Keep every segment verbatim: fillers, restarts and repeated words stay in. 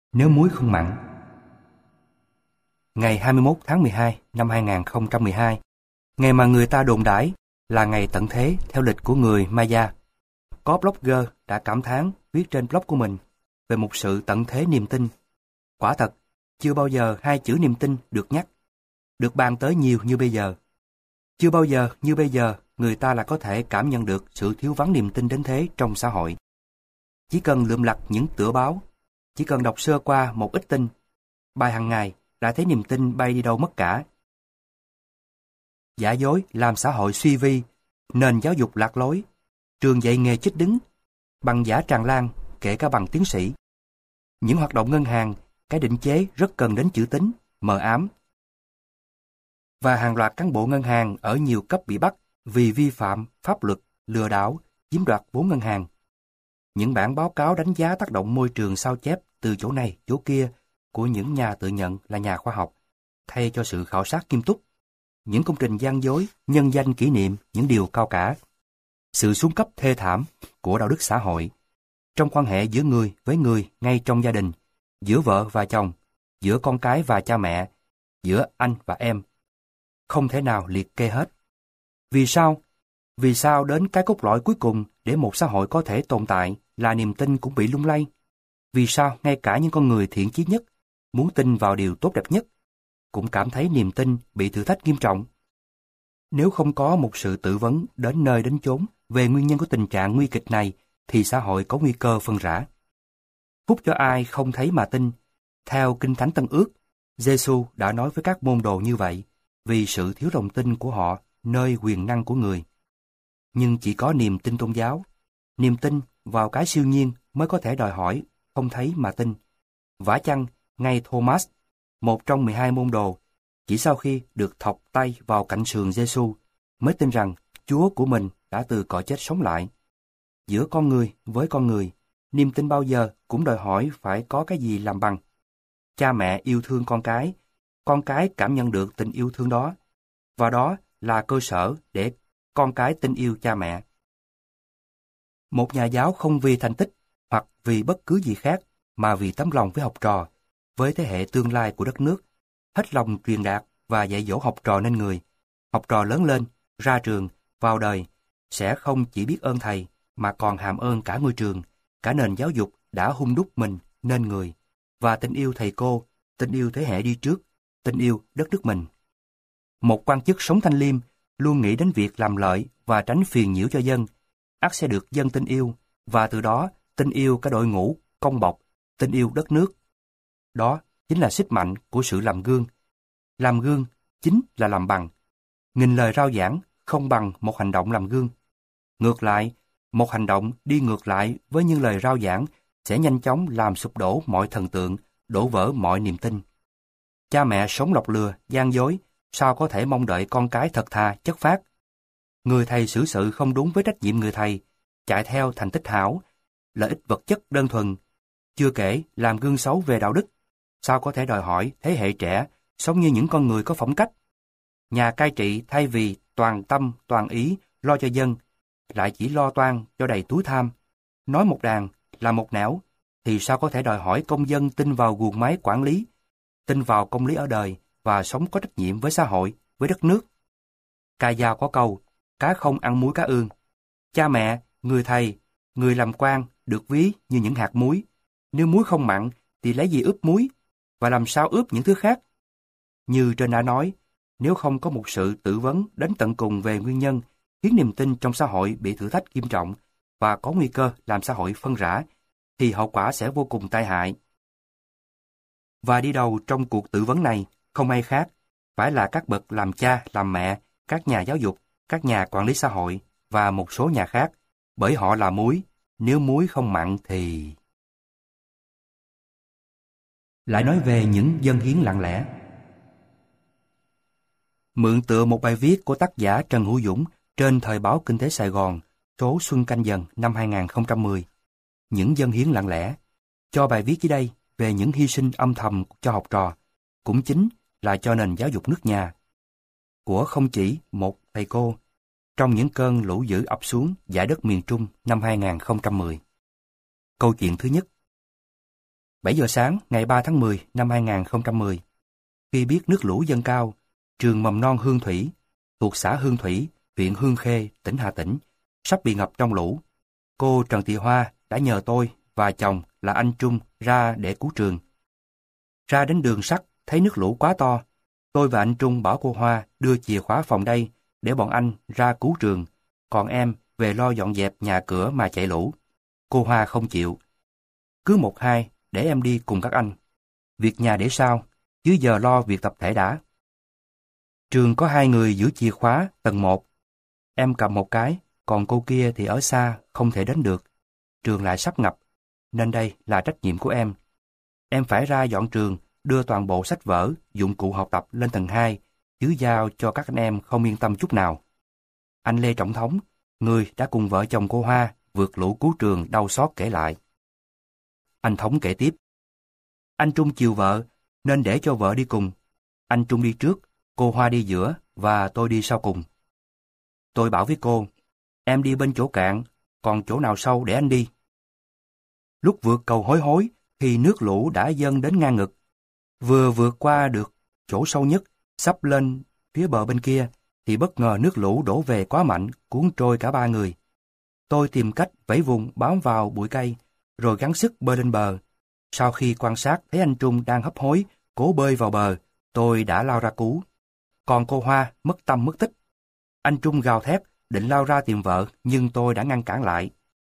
Nếu muối không mặn. Ngày hai mươi mốt tháng mười hai năm hai nghìn không trăm mười hai, ngày mà người ta đồn đãi là ngày tận thế theo lịch của người Maya, có blogger đã cảm thán viết trên blog của mình về một sự tận thế niềm tin. Quả thật, chưa bao giờ hai chữ niềm tin được nhắc, được bàn tới nhiều như bây giờ. Chưa bao giờ như bây giờ người ta lại có thể cảm nhận được sự thiếu vắng niềm tin đến thế trong xã hội. Chỉ cần lượm lặt những tựa báo, chỉ cần đọc sơ qua một ít tin, bài hàng ngày đã thấy niềm tin bay đi đâu mất cả. Giả dối làm xã hội suy vi, nền giáo dục lạc lối, trường dạy nghề chích đứng, bằng giả tràn lan, kể cả bằng tiến sĩ. Những hoạt động ngân hàng, cái định chế rất cần đến chữ tín, mờ ám. Và hàng loạt cán bộ ngân hàng ở nhiều cấp bị bắt vì vi phạm pháp luật, lừa đảo, chiếm đoạt vốn ngân hàng. Những bản báo cáo đánh giá tác động môi trường sao chép từ chỗ này, chỗ kia của những nhà tự nhận là nhà khoa học, thay cho sự khảo sát nghiêm túc. Những công trình gian dối, nhân danh kỷ niệm những điều cao cả. Sự xuống cấp thê thảm của đạo đức xã hội, trong quan hệ giữa người với người ngay trong gia đình, giữa vợ và chồng, giữa con cái và cha mẹ, giữa anh và em. Không thể nào liệt kê hết. Vì sao? Vì sao đến cái cốt lõi cuối cùng để một xã hội có thể tồn tại là niềm tin cũng bị lung lay? Vì sao ngay cả những con người thiện chí nhất, muốn tin vào điều tốt đẹp nhất, cũng cảm thấy niềm tin bị thử thách nghiêm trọng? Nếu không có một sự tự vấn đến nơi đến chốn về nguyên nhân của tình trạng nguy kịch này, thì xã hội có nguy cơ phân rã. Phúc cho ai không thấy mà tin. Theo Kinh Thánh Tân Ước, Giê-xu đã nói với các môn đồ như vậy, vì sự thiếu lòng tin của họ nơi quyền năng của người. Nhưng chỉ có niềm tin tôn giáo, niềm tin vào cái siêu nhiên mới có thể đòi hỏi không thấy mà tin. Vả chăng, ngay Thomas, một trong mười hai môn đồ, chỉ sau khi được thọc tay vào cạnh sườn Giê-xu mới tin rằng Chúa của mình đã từ cõi chết sống lại. Giữa con người với con người, niềm tin bao giờ cũng đòi hỏi phải có cái gì làm bằng. Cha mẹ yêu thương con cái, con cái cảm nhận được tình yêu thương đó, và đó là cơ sở để con cái tin yêu cha mẹ. Một nhà giáo không vì thành tích hoặc vì bất cứ gì khác mà vì tấm lòng với học trò, với thế hệ tương lai của đất nước, hết lòng truyền đạt và dạy dỗ học trò nên người. Học trò lớn lên, ra trường, vào đời, sẽ không chỉ biết ơn thầy, mà còn hàm ơn cả ngôi trường, cả nền giáo dục đã hun đúc mình nên người, và tình yêu thầy cô, tình yêu thế hệ đi trước, tình yêu đất nước mình. Một quan chức sống thanh liêm luôn nghĩ đến việc làm lợi và tránh phiền nhiễu cho dân, ắt sẽ được dân tin yêu, và từ đó tin yêu cả đội ngũ, công bộc, tin yêu đất nước. Đó chính là sức mạnh của sự làm gương. Làm gương chính là làm bằng. Nghìn lời rao giảng không bằng một hành động làm gương. Ngược lại, một hành động đi ngược lại với những lời rao giảng sẽ nhanh chóng làm sụp đổ mọi thần tượng, đổ vỡ mọi niềm tin. Cha mẹ sống lọc lừa, gian dối, sao có thể mong đợi con cái thật thà, chất phác? Người thầy xử sự không đúng với trách nhiệm người thầy, chạy theo thành tích hảo, lợi ích vật chất đơn thuần, chưa kể làm gương xấu về đạo đức, sao có thể đòi hỏi thế hệ trẻ sống như những con người có phẩm cách? Nhà cai trị thay vì toàn tâm, toàn ý lo cho dân, lại chỉ lo toan cho đầy túi tham, nói một đàn, làm một nẻo, thì sao có thể đòi hỏi công dân tin vào guồng máy quản lý, tin vào công lý ở đời và sống có trách nhiệm với xã hội, với đất nước? Ca dao có câu, cá không ăn muối cá ương. Cha mẹ, người thầy, người làm quan được ví như những hạt muối. Nếu muối không mặn thì lấy gì ướp muối, và làm sao ướp những thứ khác? Như trên đã nói, nếu không có một sự tự vấn đến tận cùng về nguyên nhân khiến niềm tin trong xã hội bị thử thách nghiêm trọng và có nguy cơ làm xã hội phân rã, thì hậu quả sẽ vô cùng tai hại. Và đi đầu trong cuộc tự vấn này không ai khác, phải là các bậc làm cha, làm mẹ, các nhà giáo dục, các nhà quản lý xã hội và một số nhà khác, bởi họ là muối, nếu muối không mặn thì... Lại nói về những dâng hiến lặng lẽ. Mượn tựa một bài viết của tác giả Trần Hữu Dũng trên Thời báo Kinh tế Sài Gòn, số Xuân Canh Dần năm hai nghìn không trăm mười, những dâng hiến lặng lẽ, cho bài viết dưới đây về những hy sinh âm thầm cho học trò, cũng chính là cho nền giáo dục nước nhà, của không chỉ một thầy cô, trong những cơn lũ dữ ập xuống dải đất miền Trung năm hai nghìn không trăm mười. Câu chuyện thứ nhất. bảy giờ sáng ngày ba tháng mười năm hai nghìn không trăm mười, khi biết nước lũ dâng cao, trường mầm non Hương Thủy, thuộc xã Hương Thủy, huyện Hương Khê, tỉnh Hà Tĩnh, sắp bị ngập trong lũ, cô Trần Thị Hoa đã nhờ tôi và chồng là anh Trung ra để cứu trường. Ra đến đường sắt, thấy nước lũ quá to, tôi và anh Trung bảo cô Hoa đưa chìa khóa phòng đây để bọn anh ra cứu trường, còn em về lo dọn dẹp nhà cửa mà chạy lũ. Cô Hoa không chịu. Cứ một hai, để em đi cùng các anh. Việc nhà để sau, chứ giờ lo việc tập thể đã. Trường có hai người giữ chìa khóa tầng một. Em cầm một cái, còn cô kia thì ở xa, không thể đến được. Trường lại sắp ngập, nên đây là trách nhiệm của em. Em phải ra dọn trường, đưa toàn bộ sách vở, dụng cụ học tập lên tầng hai, chứ giao cho các anh em không yên tâm chút nào. Anh Lê Trọng Thống, người đã cùng vợ chồng cô Hoa vượt lũ cứu trường đau xót kể lại. Anh Thống kể tiếp. Anh Trung chiều vợ, nên để cho vợ đi cùng. Anh Trung đi trước, cô Hoa đi giữa và tôi đi sau cùng. Tôi bảo với cô, em đi bên chỗ cạn, còn chỗ nào sâu để anh đi. Lúc vượt cầu Hối Hối thì nước lũ đã dâng đến ngang ngực. Vừa vượt qua được chỗ sâu nhất, sắp lên phía bờ bên kia, thì bất ngờ nước lũ đổ về quá mạnh, cuốn trôi cả ba người. Tôi tìm cách vẫy vùng bám vào bụi cây, rồi gắng sức bơi lên bờ. Sau khi quan sát thấy anh Trung đang hấp hối, cố bơi vào bờ, tôi đã lao ra cứu. Còn cô Hoa mất tâm mất tích. Anh Trung gào thét, định lao ra tìm vợ, nhưng tôi đã ngăn cản lại.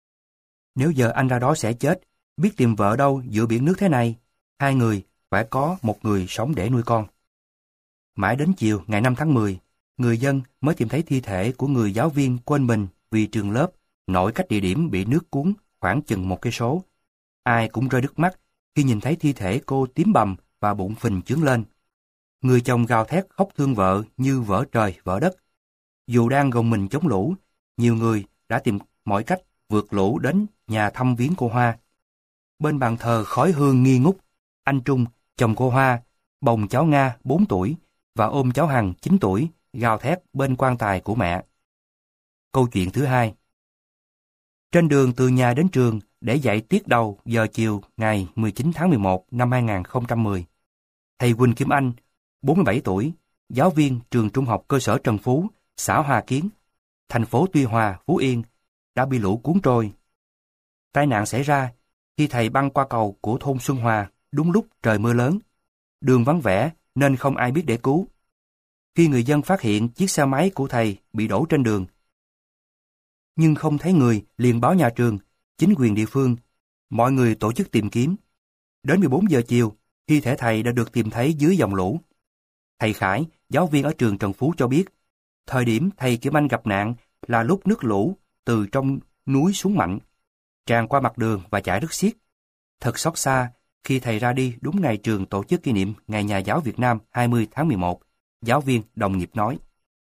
Nếu giờ anh ra đó sẽ chết, biết tìm vợ đâu giữa biển nước thế này. Hai người phải có một người sống để nuôi con. Mãi đến chiều ngày năm tháng mười, người dân mới tìm thấy thi thể của người giáo viên quên mình vì trường lớp nổi cách địa điểm bị nước cuốn khoảng chừng một cây số. Ai cũng rơi nước mắt khi nhìn thấy thi thể cô tím bầm và bụng phình chướng lên. Người chồng gào thét khóc thương vợ như vỡ trời vỡ đất. Dù đang gồng mình chống lũ, nhiều người đã tìm mọi cách vượt lũ đến nhà thăm viếng cô Hoa. Bên bàn thờ khói hương nghi ngút, anh Trung, chồng cô Hoa, bồng cháu Nga bốn tuổi và ôm cháu Hằng chín tuổi, gào thét bên quan tài của mẹ. Câu chuyện thứ hai. Trên đường từ nhà đến trường để dạy tiết đầu giờ chiều ngày mười chín tháng mười một năm hai nghìn không trăm mười, thầy Quỳnh Kim Anh, bốn mươi bảy tuổi, giáo viên trường trung học cơ sở Trần Phú, xã Hòa Kiến, thành phố Tuy Hòa, Phú Yên, đã bị lũ cuốn trôi. Tai nạn xảy ra khi thầy băng qua cầu của thôn Xuân Hòa đúng lúc trời mưa lớn. Đường vắng vẻ nên không ai biết để cứu. Khi người dân phát hiện chiếc xe máy của thầy bị đổ trên đường, nhưng không thấy người, liền báo nhà trường, chính quyền địa phương. Mọi người tổ chức tìm kiếm. Đến mười bốn giờ chiều, thi thể thầy đã được tìm thấy dưới dòng lũ. Thầy Khải, giáo viên ở trường Trần Phú cho biết, thời điểm thầy Kim Anh gặp nạn là lúc nước lũ từ trong núi xuống mạnh, tràn qua mặt đường và chảy rất xiết. Thật xót xa khi thầy ra đi đúng ngày trường tổ chức kỷ niệm Ngày Nhà giáo Việt Nam hai mươi tháng mười một, giáo viên đồng nghiệp nói.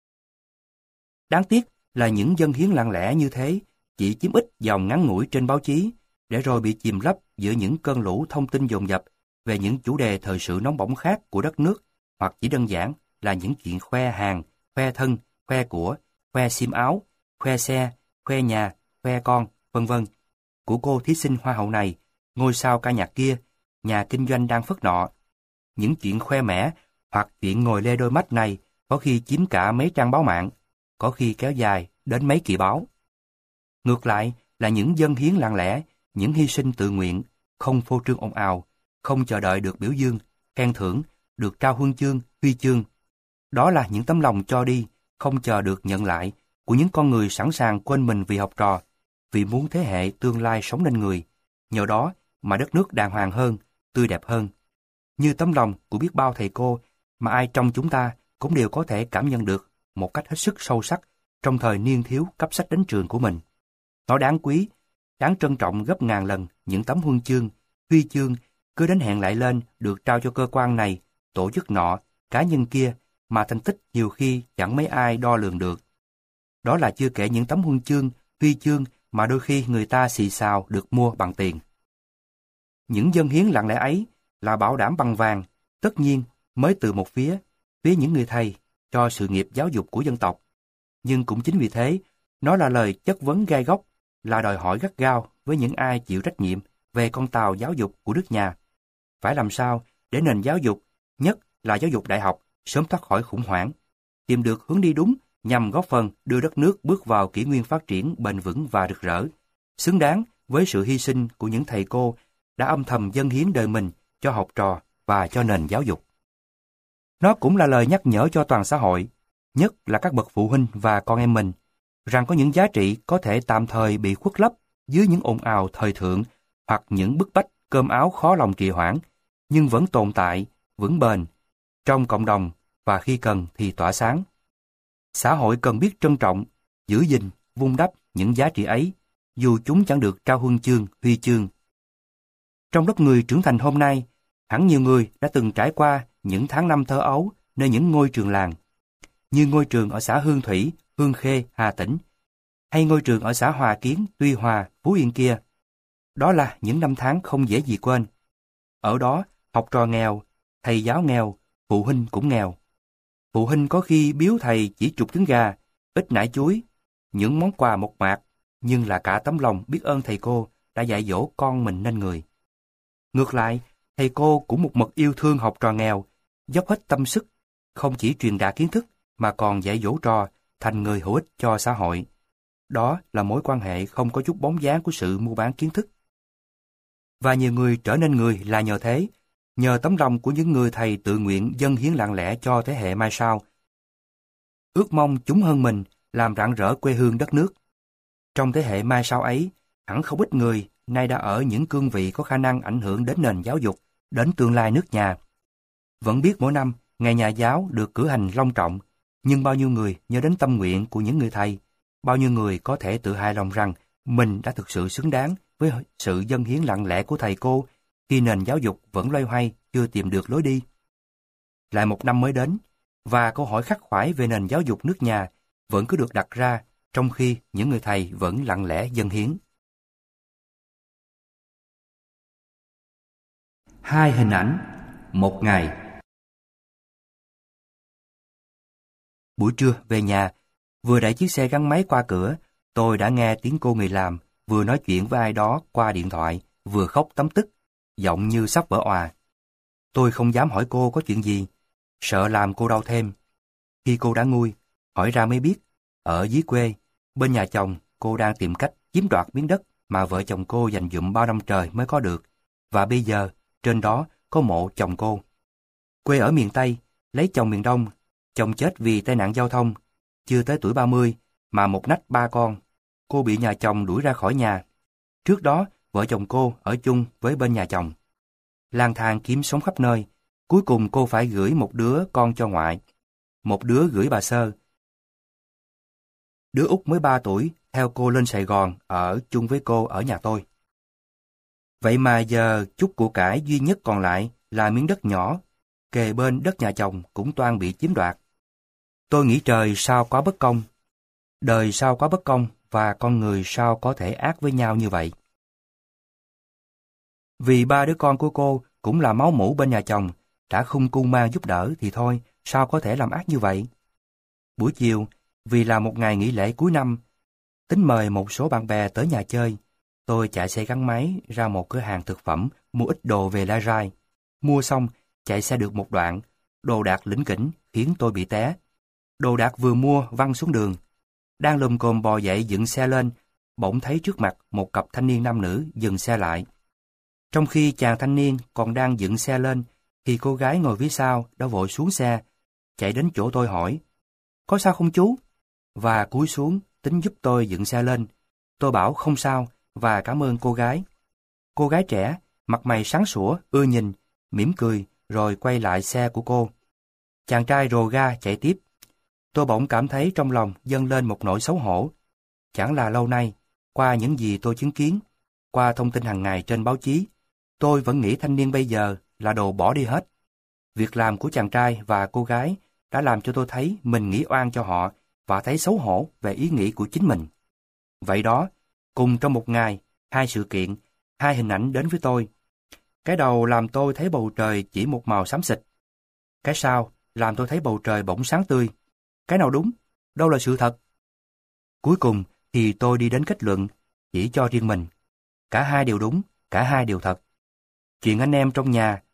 Đáng tiếc là những dân hiến lặng lẽ như thế chỉ chiếm ít dòng ngắn ngủi trên báo chí, để rồi bị chìm lấp giữa những cơn lũ thông tin dồn dập về những chủ đề thời sự nóng bỏng khác của đất nước, hoặc chỉ đơn giản là những chuyện khoe hàng, khoe thân, khoe của, khoe xiêm áo, khoe xe, khoe nhà, khoe con, vân vân của cô thí sinh hoa hậu này, ngôi sao ca nhạc kia, nhà kinh doanh đang phất nọ. Những chuyện khoe mẽ hoặc chuyện ngồi lê đôi mắt này có khi chiếm cả mấy trang báo mạng, có khi kéo dài đến mấy kỳ báo. Ngược lại là những dân hiến lặng lẽ, những hy sinh tự nguyện, không phô trương ồn ào, không chờ đợi được biểu dương, khen thưởng, được trao huân chương, huy chương. Đó là những tấm lòng cho đi, không chờ được nhận lại, của những con người sẵn sàng quên mình vì học trò, vì muốn thế hệ tương lai sống nên người. Nhờ đó mà đất nước đàng hoàng hơn, tươi đẹp hơn. Như tấm lòng của biết bao thầy cô mà ai trong chúng ta cũng đều có thể cảm nhận được một cách hết sức sâu sắc trong thời niên thiếu cấp sách đến trường của mình. Nó đáng quý, đáng trân trọng gấp ngàn lần những tấm huân chương, huy chương cứ đến hẹn lại lên được trao cho cơ quan này, tổ chức nọ, cá nhân kia mà thành tích nhiều khi chẳng mấy ai đo lường được. Đó là chưa kể những tấm huân chương, huy chương mà đôi khi người ta xì xào được mua bằng tiền. Những dân hiến lặng lẽ ấy là bảo đảm bằng vàng, tất nhiên mới từ một phía, phía những người thầy cho sự nghiệp giáo dục của dân tộc. Nhưng cũng chính vì thế, nó là lời chất vấn gai góc, là đòi hỏi gắt gao với những ai chịu trách nhiệm về con tàu giáo dục của nước nhà. phải làm sao để nền giáo dục, nhất là giáo dục đại học, sớm thoát khỏi khủng hoảng, tìm được hướng đi đúng nhằm góp phần đưa đất nước bước vào kỷ nguyên phát triển bền vững và rực rỡ, xứng đáng với sự hy sinh của những thầy cô đã âm thầm dâng hiến đời mình cho học trò và cho nền giáo dục. Nó cũng là lời nhắc nhở cho toàn xã hội, nhất là các bậc phụ huynh và con em mình, rằng có những giá trị có thể tạm thời bị khuất lấp dưới những ồn ào thời thượng hoặc những bức bách cơm áo khó lòng trì hoãn, nhưng vẫn tồn tại, vững bền, trong cộng đồng và khi cần thì tỏa sáng. Xã hội cần biết trân trọng, giữ gìn, vun đắp những giá trị ấy, dù chúng chẳng được trao huân chương, huy chương. Trong lớp người trưởng thành hôm nay, hẳn nhiều người đã từng trải qua những tháng năm thơ ấu nơi những ngôi trường làng, như ngôi trường ở xã Hương Thủy, Hương Khê, Hà Tĩnh, hay ngôi trường ở xã Hòa Kiến, Tuy Hòa, Phú Yên kia. Đó là những năm tháng không dễ gì quên. Ở đó, học trò nghèo, thầy giáo nghèo, phụ huynh cũng nghèo. Phụ huynh có khi biếu thầy chỉ chục trứng gà, ít nải chuối, những món quà mộc mạc, nhưng là cả tấm lòng biết ơn thầy cô đã dạy dỗ con mình nên người. Ngược lại, thầy cô cũng một mực yêu thương học trò nghèo, dốc hết tâm sức, không chỉ truyền đạt kiến thức mà còn dạy dỗ trò thành người hữu ích cho xã hội. Đó là mối quan hệ không có chút bóng dáng của sự mua bán kiến thức. Và nhiều người trở nên người là nhờ thế, nhờ tấm lòng của những người thầy tự nguyện dâng hiến lặng lẽ cho thế hệ mai sau. Ước mong chúng hơn mình làm rạng rỡ quê hương đất nước. Trong thế hệ mai sau ấy, hẳn không ít người nay đã ở những cương vị có khả năng ảnh hưởng đến nền giáo dục, đến tương lai nước nhà. Vẫn biết mỗi năm, ngày nhà giáo được cử hành long trọng, nhưng bao nhiêu người nhớ đến tâm nguyện của những người thầy, bao nhiêu người có thể tự hài lòng rằng mình đã thực sự xứng đáng với sự dâng hiến lặng lẽ của thầy cô khi nền giáo dục vẫn loay hoay chưa tìm được lối đi. Lại một năm mới đến, và câu hỏi khắc khoải về nền giáo dục nước nhà vẫn cứ được đặt ra trong khi những người thầy vẫn lặng lẽ dâng hiến. Hai hình ảnh, một ngày. Buổi trưa về nhà, vừa đẩy chiếc xe gắn máy qua cửa, tôi đã nghe tiếng cô người làm vừa nói chuyện với ai đó qua điện thoại, vừa khóc tấm tức, giọng như sắp vỡ òa. Tôi không dám hỏi cô có chuyện gì, sợ làm cô đau thêm. Khi cô đã nguôi, hỏi ra mới biết, ở dưới quê, bên nhà chồng, cô đang tìm cách chiếm đoạt miếng đất mà vợ chồng cô dành dụm bao năm trời mới có được, và bây giờ, trên đó có mộ chồng cô. Quê ở miền Tây, lấy chồng miền Đông, chồng chết vì tai nạn giao thông, chưa tới tuổi ba mươi, mà một nách ba con. Cô bị nhà chồng đuổi ra khỏi nhà. Trước đó, vợ chồng cô ở chung với bên nhà chồng. Lang thang kiếm sống khắp nơi, cuối cùng cô phải gửi một đứa con cho ngoại. Một đứa gửi bà Sơ. Đứa út mới ba tuổi, theo cô lên Sài Gòn, ở chung với cô ở nhà tôi. Vậy mà giờ chút của cải duy nhất còn lại là miếng đất nhỏ, kề bên đất nhà chồng cũng toan bị chiếm đoạt. Tôi nghĩ trời sao quá bất công, đời sao quá bất công và con người sao có thể ác với nhau như vậy. Vì ba đứa con của cô cũng là máu mủ bên nhà chồng, đã không cung mang giúp đỡ thì thôi, sao có thể làm ác như vậy. Buổi chiều, vì là một ngày nghỉ lễ cuối năm, tính mời một số bạn bè tới nhà chơi, tôi chạy xe gắn máy ra một cửa hàng thực phẩm mua ít đồ về Lai Rai. Mua xong, chạy xe được một đoạn, đồ đạc lỉnh kỉnh khiến tôi bị té. Đồ đạc vừa mua văng xuống đường. Đang lùm cồm bò dậy dựng xe lên, bỗng thấy trước mặt một cặp thanh niên nam nữ dừng xe lại. Trong khi chàng thanh niên còn đang dựng xe lên, thì cô gái ngồi phía sau đã vội xuống xe, chạy đến chỗ tôi hỏi, có sao không chú? Và cúi xuống tính giúp tôi dựng xe lên. Tôi bảo không sao và cảm ơn cô gái. Cô gái trẻ, mặt mày sáng sủa, ưa nhìn, mỉm cười rồi quay lại xe của cô. Chàng trai rồ ga chạy tiếp. Tôi bỗng cảm thấy trong lòng dâng lên một nỗi xấu hổ. Chẳng là lâu nay, qua những gì tôi chứng kiến, qua thông tin hàng ngày trên báo chí, tôi vẫn nghĩ thanh niên bây giờ là đồ bỏ đi hết. Việc làm của chàng trai và cô gái đã làm cho tôi thấy mình nghĩ oan cho họ và thấy xấu hổ về ý nghĩ của chính mình. Vậy đó, cùng trong một ngày, hai sự kiện, hai hình ảnh đến với tôi. Cái đầu làm tôi thấy bầu trời chỉ một màu xám xịt. Cái sau làm tôi thấy bầu trời bỗng sáng tươi. Cái nào đúng? Đâu là sự thật? Cuối cùng thì tôi đi đến kết luận, chỉ cho riêng mình. Cả hai đều đúng, cả hai đều thật. Chuyện anh em trong nhà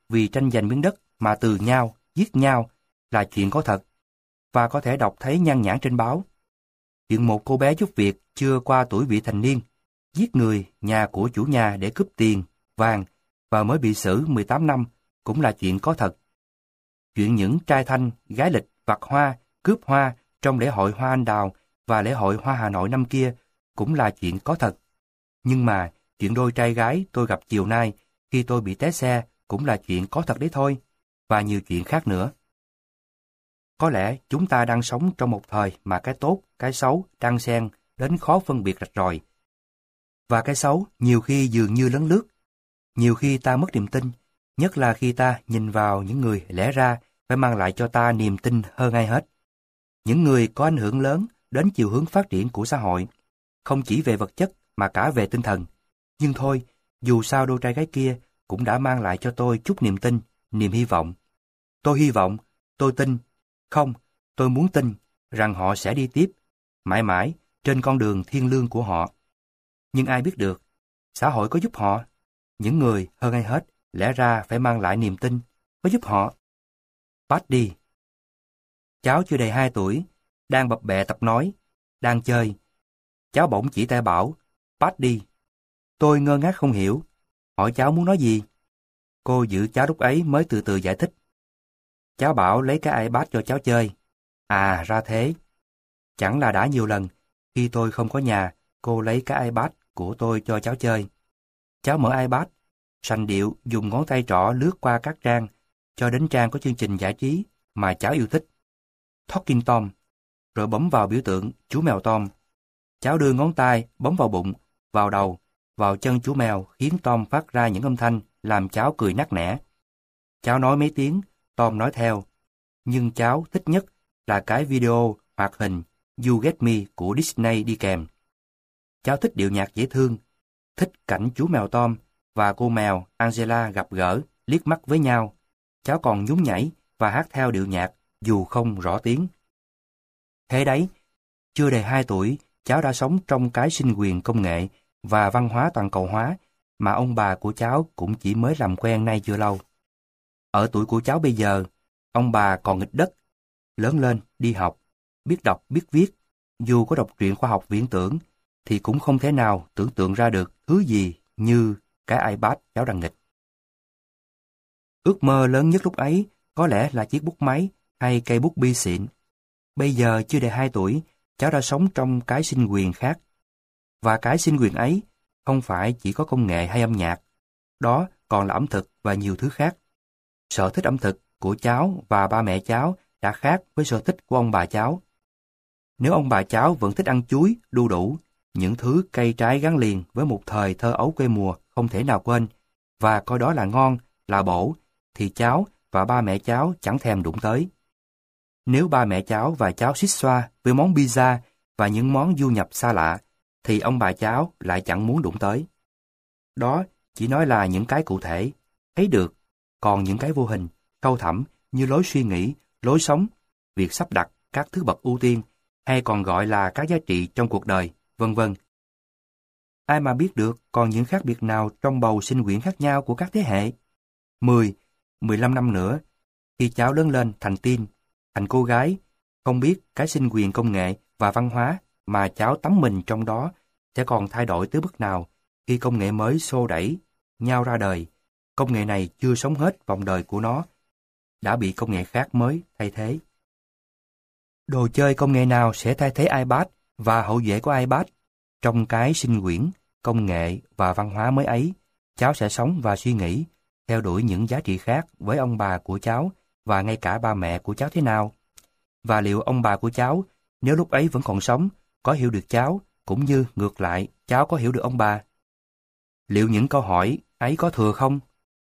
vì tranh giành miếng đất mà từ nhau, giết nhau là chuyện có thật, và có thể đọc thấy nhan nhản trên báo. Chuyện một cô bé giúp việc chưa qua tuổi vị thành niên, giết người nhà của chủ nhà để cướp tiền, vàng và mới bị xử mười tám năm cũng là chuyện có thật. Chuyện những trai thanh, gái lịch, vặt hoa, cướp hoa trong lễ hội Hoa Anh Đào và lễ hội Hoa Hà Nội năm kia cũng là chuyện có thật. Nhưng mà chuyện đôi trai gái tôi gặp chiều nay khi tôi bị té xe cũng là chuyện có thật đấy thôi, và nhiều chuyện khác nữa. Có lẽ chúng ta đang sống trong một thời mà cái tốt, cái xấu đang xen đến khó phân biệt rạch ròi. Và cái xấu nhiều khi dường như lấn lướt. Nhiều khi ta mất niềm tin, nhất là khi ta nhìn vào những người lẽ ra phải mang lại cho ta niềm tin hơn ai hết. Những người có ảnh hưởng lớn đến chiều hướng phát triển của xã hội, không chỉ về vật chất mà cả về tinh thần. Nhưng thôi, dù sao đôi trai gái kia cũng đã mang lại cho tôi chút niềm tin, niềm hy vọng. Tôi hy vọng, tôi tin, không, tôi muốn tin rằng họ sẽ đi tiếp, mãi mãi trên con đường thiêng liêng của họ. Nhưng ai biết được, xã hội có giúp họ? Những người hơn ai hết lẽ ra phải mang lại niềm tin, có giúp họ? Paddy. Cháu chưa đầy hai tuổi, đang bập bẹ tập nói, đang chơi. Cháu bỗng chỉ tay bảo, Paddy. Tôi ngơ ngác không hiểu, hỏi cháu muốn nói gì. Cô giữ cháu lúc ấy mới từ từ giải thích. Cháu bảo lấy cái iPad cho cháu chơi. À, ra thế. Chẳng là đã nhiều lần, khi tôi không có nhà, cô lấy cái iPad của tôi cho cháu chơi. Cháu mở iPad, sành điệu dùng ngón tay trỏ lướt qua các trang, cho đến trang có chương trình giải trí mà cháu yêu thích. Talking Tom, rồi bấm vào biểu tượng chú mèo Tom. Cháu đưa ngón tay bấm vào bụng, vào đầu, vào chân chú mèo khiến Tom phát ra những âm thanh làm cháu cười nắc nẻ. Cháu nói mấy tiếng, Tom nói theo. Nhưng cháu thích nhất là cái video hoạt hình You Get Me của Disney đi kèm. Cháu thích điệu nhạc dễ thương, thích cảnh chú mèo Tom và cô mèo Angela gặp gỡ, liếc mắt với nhau. Cháu còn nhún nhảy và hát theo điệu nhạc dù không rõ tiếng. Thế đấy, chưa đầy hai tuổi, cháu đã sống trong cái sinh quyền công nghệ và văn hóa toàn cầu hóa mà ông bà của cháu cũng chỉ mới làm quen nay chưa lâu. Ở tuổi của cháu bây giờ, ông bà còn nghịch đất, lớn lên, đi học, biết đọc, biết viết. Dù có đọc truyện khoa học viễn tưởng, thì cũng không thể nào tưởng tượng ra được thứ gì như cái iPad cháu đang nghịch. Ước mơ lớn nhất lúc ấy có lẽ là chiếc bút máy hay cây bút bi xịn. Bây giờ chưa đầy hai tuổi, cháu đã sống trong cái sinh quyền khác. Và cái sinh quyền ấy không phải chỉ có công nghệ hay âm nhạc, đó còn là ẩm thực và nhiều thứ khác. Sở thích ẩm thực của cháu và ba mẹ cháu đã khác với sở thích của ông bà cháu. Nếu ông bà cháu vẫn thích ăn chuối, đu đủ, những thứ cây trái gắn liền với một thời thơ ấu quê mùa không thể nào quên, và coi đó là ngon, là bổ, thì cháu và ba mẹ cháu chẳng thèm đụng tới. Nếu ba mẹ cháu và cháu xích xoa với món pizza và những món du nhập xa lạ, thì ông bà cháu lại chẳng muốn đụng tới. Đó chỉ nói là những cái cụ thể, thấy được, còn những cái vô hình, sâu thẳm như lối suy nghĩ, lối sống, việc sắp đặt các thứ bậc ưu tiên, hay còn gọi là các giá trị trong cuộc đời, vân vân. Ai mà biết được còn những khác biệt nào trong bầu sinh quyển khác nhau của các thế hệ. Mười, mười lăm năm nữa, khi cháu lớn lên thành teen, thành cô gái, không biết cái sinh quyền công nghệ và văn hóa mà cháu tắm mình trong đó sẽ còn thay đổi tới mức nào khi công nghệ mới xô đẩy nhau ra đời. Công nghệ này chưa sống hết vòng đời của nó, đã bị công nghệ khác mới thay thế. Đồ chơi công nghệ nào sẽ thay thế iPad và hậu duệ của iPad? Trong cái sinh quyển, công nghệ và văn hóa mới ấy, cháu sẽ sống và suy nghĩ, theo đuổi những giá trị khác với ông bà của cháu và ngay cả ba mẹ của cháu thế nào? Và liệu ông bà của cháu, nếu lúc ấy vẫn còn sống, có hiểu được cháu, cũng như ngược lại, cháu có hiểu được ông bà? Liệu những câu hỏi ấy có thừa không?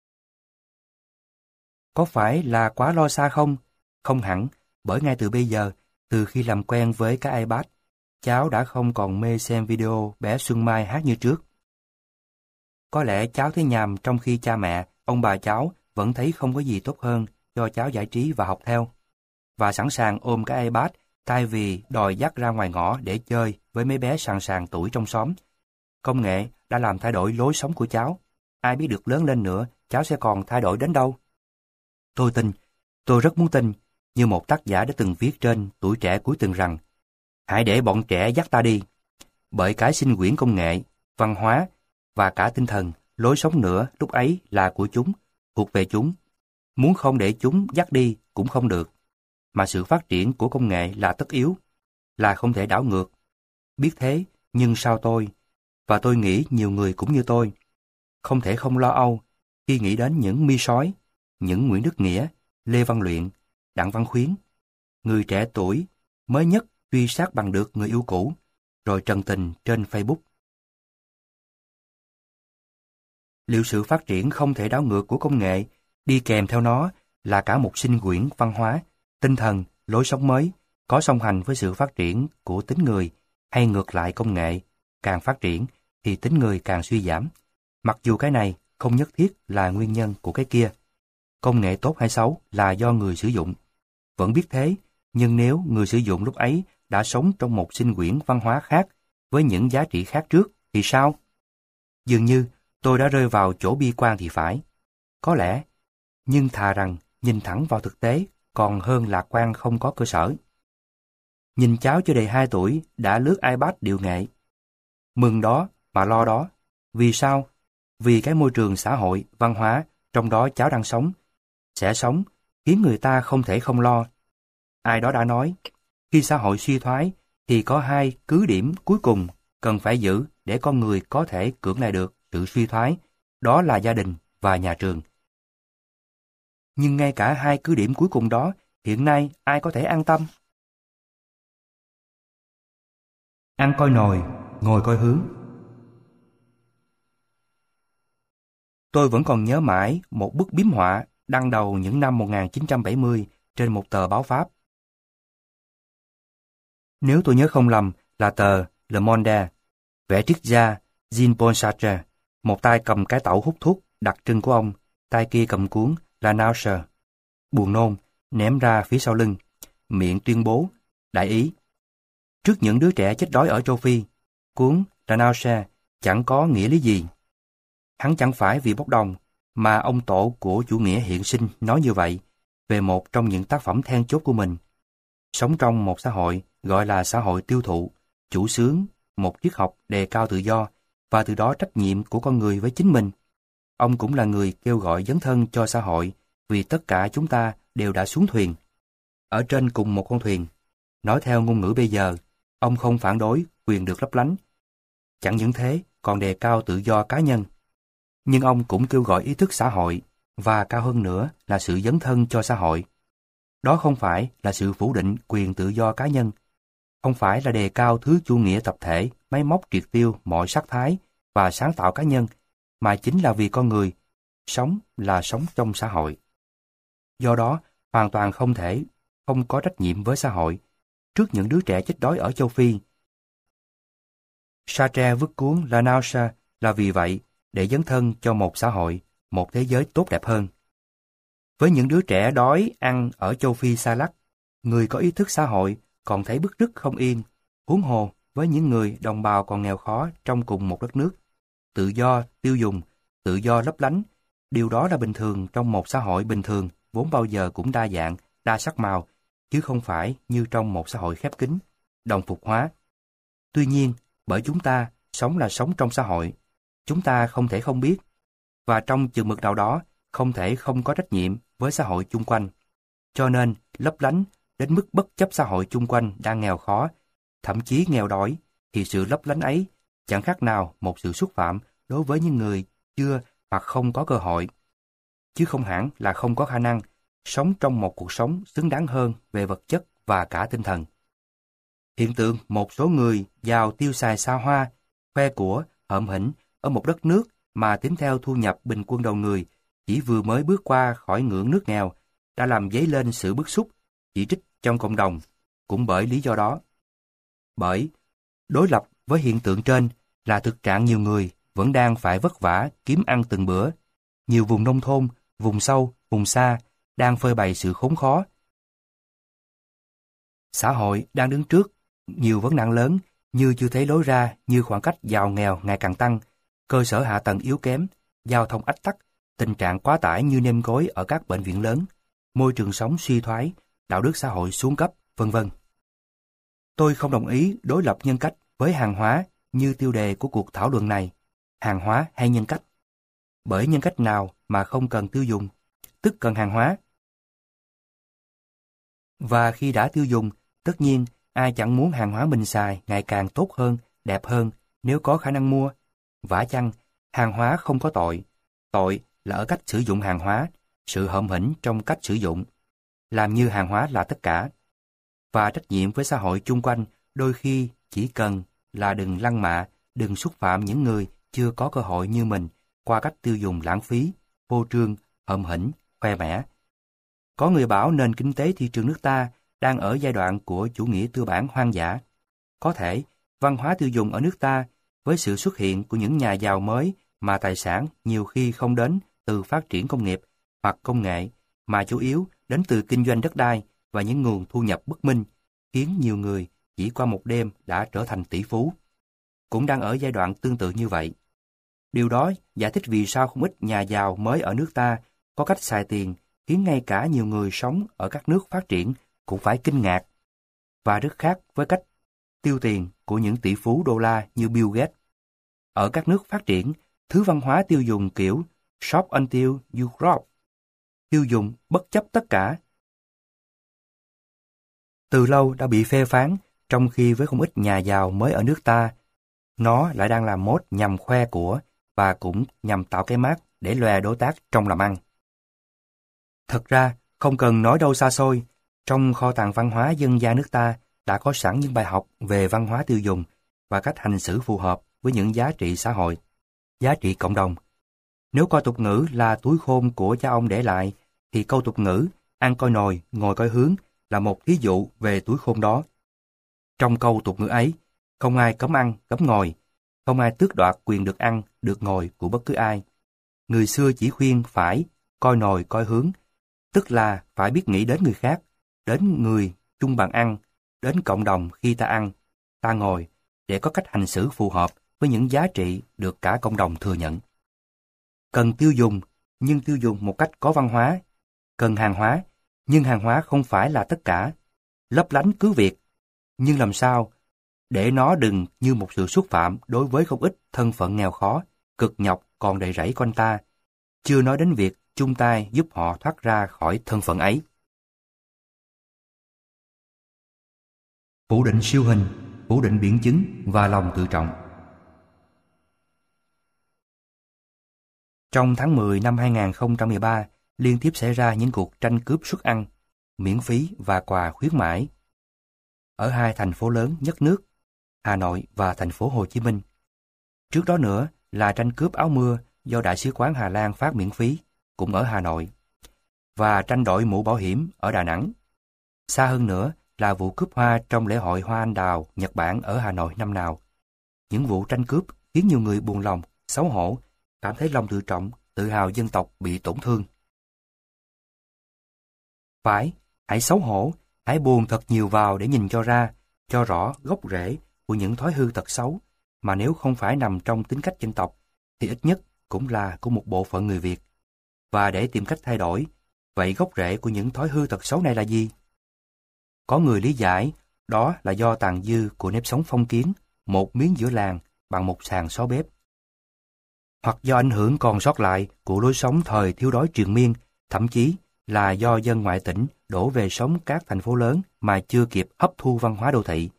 Có phải là quá lo xa không? Không hẳn, bởi ngay từ bây giờ, từ khi làm quen với cái iPad, cháu đã không còn mê xem video bé Xuân Mai hát như trước. Có lẽ cháu thấy nhàm trong khi cha mẹ, ông bà cháu vẫn thấy không có gì tốt hơn cho cháu giải trí và học theo, và sẵn sàng ôm cái iPad thay vì đòi dắt ra ngoài ngõ để chơi với mấy bé sàn sàn tuổi trong xóm. Công nghệ đã làm thay đổi lối sống của cháu. Ai biết được lớn lên nữa, cháu sẽ còn thay đổi đến đâu? Tôi tin, tôi rất muốn tin, như một tác giả đã từng viết trên Tuổi Trẻ Cuối Tuần rằng, hãy để bọn trẻ dắt ta đi, bởi cái sinh quyển công nghệ, văn hóa và cả tinh thần, lối sống nữa lúc ấy là của chúng, thuộc về chúng. Muốn không để chúng dắt đi cũng không được, mà sự phát triển của công nghệ là tất yếu, là không thể đảo ngược. Biết thế, nhưng sao tôi, và tôi nghĩ nhiều người cũng như tôi, không thể không lo âu khi nghĩ đến những Mi Sói, những Nguyễn Đức Nghĩa, Lê Văn Luyện, Đặng Văn Khuyến, người trẻ tuổi mới nhất truy sát bằng được người yêu cũ, rồi trần tình trên Facebook. Liệu sự phát triển không thể đảo ngược của công nghệ đi kèm theo nó là cả một sinh quyển văn hóa, tinh thần, lối sống mới, có song hành với sự phát triển của tính người, hay ngược lại công nghệ càng phát triển thì tính người càng suy giảm, mặc dù cái này không nhất thiết là nguyên nhân của cái kia. Công nghệ tốt hay xấu là do người sử dụng. Vẫn biết thế, nhưng nếu người sử dụng lúc ấy đã sống trong một sinh quyển văn hóa khác với những giá trị khác trước thì sao? Dường như tôi đã rơi vào chỗ bi quan thì phải. Có lẽ, nhưng thà rằng nhìn thẳng vào thực tế còn hơn lạc quan không có cơ sở. Nhìn cháu chưa đầy hai tuổi đã lướt iPad điệu nghệ. Mừng đó mà lo đó. Vì sao? Vì cái môi trường xã hội, văn hóa, trong đó cháu đang sống, sẽ sống, khiến người ta không thể không lo. Ai đó đã nói, khi xã hội suy thoái thì có hai cứ điểm cuối cùng cần phải giữ để con người có thể cưỡng lại được sự suy thoái, đó là gia đình và nhà trường. Nhưng ngay cả hai cứ điểm cuối cùng đó, hiện nay ai có thể an tâm? Ăn coi nồi, ngồi coi hướng. Tôi vẫn còn nhớ mãi một bức biếm họa đăng đầu những năm một nghìn chín trăm bảy mươi trên một tờ báo Pháp. Nếu tôi nhớ không lầm là tờ Le Monde, vẽ triết gia Jean-Paul Sartre, một tay cầm cái tẩu hút thuốc đặc trưng của ông, tay kia cầm cuốn La Nausée, buồn nôn, ném ra phía sau lưng, miệng tuyên bố, đại ý. Trước những đứa trẻ chết đói ở châu Phi, cuốn La Nausée chẳng có nghĩa lý gì. Hắn chẳng phải vì bốc đồng, mà ông tổ của chủ nghĩa hiện sinh nói như vậy về một trong những tác phẩm then chốt của mình. Sống trong một xã hội gọi là xã hội tiêu thụ, chủ xướng, một triết học đề cao tự do, và từ đó trách nhiệm của con người với chính mình. Ông cũng là người kêu gọi dấn thân cho xã hội, vì tất cả chúng ta đều đã xuống thuyền, ở trên cùng một con thuyền. Nói theo ngôn ngữ bây giờ, ông không phản đối quyền được lấp lánh. Chẳng những thế, còn đề cao tự do cá nhân. Nhưng ông cũng kêu gọi ý thức xã hội, và cao hơn nữa là sự dấn thân cho xã hội. Đó không phải là sự phủ định quyền tự do cá nhân, không phải là đề cao thứ chủ nghĩa tập thể, máy móc triệt tiêu mọi sắc thái và sáng tạo cá nhân, mà chính là vì con người, sống là sống trong xã hội. Do đó, hoàn toàn không thể không có trách nhiệm với xã hội, trước những đứa trẻ chết đói ở châu Phi. Sartre viết cuốn La Nausée là vì vậy, để dấn thân cho một xã hội, một thế giới tốt đẹp hơn. Với những đứa trẻ đói ăn ở châu Phi xa lắc, người có ý thức xã hội còn thấy bứt rứt không yên, huống hồ với những người đồng bào còn nghèo khó trong cùng một đất nước. Tự do tiêu dùng, tự do lấp lánh, điều đó là bình thường trong một xã hội bình thường, vốn bao giờ cũng đa dạng, đa sắc màu, chứ không phải như trong một xã hội khép kín, đồng phục hóa. Tuy nhiên, bởi chúng ta sống là sống trong xã hội, chúng ta không thể không biết, và trong chừng mực nào đó, không thể không có trách nhiệm với xã hội chung quanh. Cho nên, lấp lánh đến mức bất chấp xã hội chung quanh đang nghèo khó, thậm chí nghèo đói, thì sự lấp lánh ấy chẳng khác nào một sự xúc phạm đối với những người chưa hoặc không có cơ hội, chứ không hẳn là không có khả năng sống trong một cuộc sống xứng đáng hơn về vật chất và cả tinh thần. Hiện tượng một số người giàu tiêu xài xa hoa, khoe của, hợm hĩnh ở một đất nước mà tính theo thu nhập bình quân đầu người chỉ vừa mới bước qua khỏi ngưỡng nước nghèo đã làm dấy lên sự bức xúc, chỉ trích trong cộng đồng, cũng bởi lý do đó. Bởi, đối lập với hiện tượng trên là thực trạng nhiều người vẫn đang phải vất vả kiếm ăn từng bữa. Nhiều vùng nông thôn, vùng sâu, vùng xa đang phơi bày sự khốn khó. Xã hội đang đứng trước nhiều vấn nạn lớn như chưa thấy lối ra, như khoảng cách giàu nghèo ngày càng tăng, cơ sở hạ tầng yếu kém, giao thông ách tắc, tình trạng quá tải như nêm cối ở các bệnh viện lớn, môi trường sống suy thoái, đạo đức xã hội xuống cấp, vân vân. Tôi không đồng ý đối lập nhân cách với hàng hóa như tiêu đề của cuộc thảo luận này, hàng hóa hay nhân cách. Bởi nhân cách nào mà không cần tiêu dùng, tức cần hàng hóa. Và khi đã tiêu dùng, tất nhiên ai chẳng muốn hàng hóa mình xài ngày càng tốt hơn, đẹp hơn nếu có khả năng mua. Vả chăng, hàng hóa không có tội. Tội là ở cách sử dụng hàng hóa, sự hợm hĩnh trong cách sử dụng, làm như hàng hóa là tất cả. Và trách nhiệm với xã hội chung quanh đôi khi chỉ cần là đừng lăng mạ, đừng xúc phạm những người chưa có cơ hội như mình qua cách tiêu dùng lãng phí, vô trương, hợm hĩnh, khoe mẽ. Có người bảo nền kinh tế thị trường nước ta đang ở giai đoạn của chủ nghĩa tư bản hoang dã. Có thể, văn hóa tiêu dùng ở nước ta, với sự xuất hiện của những nhà giàu mới mà tài sản nhiều khi không đến từ phát triển công nghiệp hoặc công nghệ, mà chủ yếu đến từ kinh doanh đất đai và những nguồn thu nhập bất minh, khiến nhiều người chỉ qua một đêm đã trở thành tỷ phú. Cũng đang ở giai đoạn tương tự như vậy. Điều đó giải thích vì sao không ít nhà giàu mới ở nước ta có cách xài tiền, khiến ngay cả nhiều người sống ở các nước phát triển cũng phải kinh ngạc, và rất khác với cách tiêu tiền của những tỷ phú đô la như Bill Gates. Ở các nước phát triển, thứ văn hóa tiêu dùng kiểu shop until you drop, tiêu dùng bất chấp tất cả, từ lâu đã bị phê phán, trong khi với không ít nhà giàu mới ở nước ta, nó lại đang làm mốt nhằm khoe của và cũng nhằm tạo cái mác để lòe đối tác trong làm ăn. Thật ra, không cần nói đâu xa xôi, trong kho tàng văn hóa dân gian nước ta đã có sẵn những bài học về văn hóa tiêu dùng và cách hành xử phù hợp với những giá trị xã hội, giá trị cộng đồng. Nếu coi tục ngữ là túi khôn của cha ông để lại, thì câu tục ngữ ăn coi nồi, ngồi coi hướng là một thí dụ về túi khôn đó. Trong câu tục ngữ ấy, không ai cấm ăn, cấm ngồi, không ai tước đoạt quyền được ăn, được ngồi của bất cứ ai. Người xưa chỉ khuyên phải coi nồi coi hướng, tức là phải biết nghĩ đến người khác, đến người chung bàn ăn, đến cộng đồng khi ta ăn, ta ngồi, để có cách hành xử phù hợp với những giá trị được cả cộng đồng thừa nhận. Cần tiêu dùng, nhưng tiêu dùng một cách có văn hóa. Cần hàng hóa, nhưng hàng hóa không phải là tất cả. Lấp lánh cứ việc, nhưng làm sao để nó đừng như một sự xúc phạm đối với không ít thân phận nghèo khó, cực nhọc còn đầy rẫy quanh ta, chưa nói đến việc chung tay giúp họ thoát ra khỏi thân phận ấy. Phủ định siêu hình, phủ định biện chứng và lòng tự trọng. Trong tháng mười năm hai nghìn không trăm mười ba, liên tiếp xảy ra những cuộc tranh cướp suất ăn, miễn phí và quà khuyến mãi ở hai thành phố lớn nhất nước, Hà Nội và thành phố Hồ Chí Minh. Trước đó nữa là tranh cướp áo mưa do Đại sứ quán Hà Lan phát miễn phí, cũng ở Hà Nội, và tranh đổi mũ bảo hiểm ở Đà Nẵng. Xa hơn nữa là vụ cướp hoa trong lễ hội hoa anh đào Nhật Bản ở Hà Nội năm nào. Những vụ tranh cướp khiến nhiều người buồn lòng, xấu hổ, cảm thấy lòng tự trọng, tự hào dân tộc bị tổn thương. Phải, hãy xấu hổ, hãy buồn thật nhiều vào để nhìn cho ra, cho rõ gốc rễ của những thói hư tật xấu, mà nếu không phải nằm trong tính cách dân tộc, thì ít nhất cũng là của một bộ phận người Việt. Và để tìm cách thay đổi, vậy gốc rễ của những thói hư tật xấu này là gì? Có người lý giải, đó là do tàn dư của nếp sống phong kiến, một miếng giữa làng bằng một sàn xó bếp. Hoặc do ảnh hưởng còn sót lại của lối sống thời thiếu đói triền miên, thậm chí là do dân ngoại tỉnh đổ về sống các thành phố lớn mà chưa kịp hấp thu văn hóa đô thị.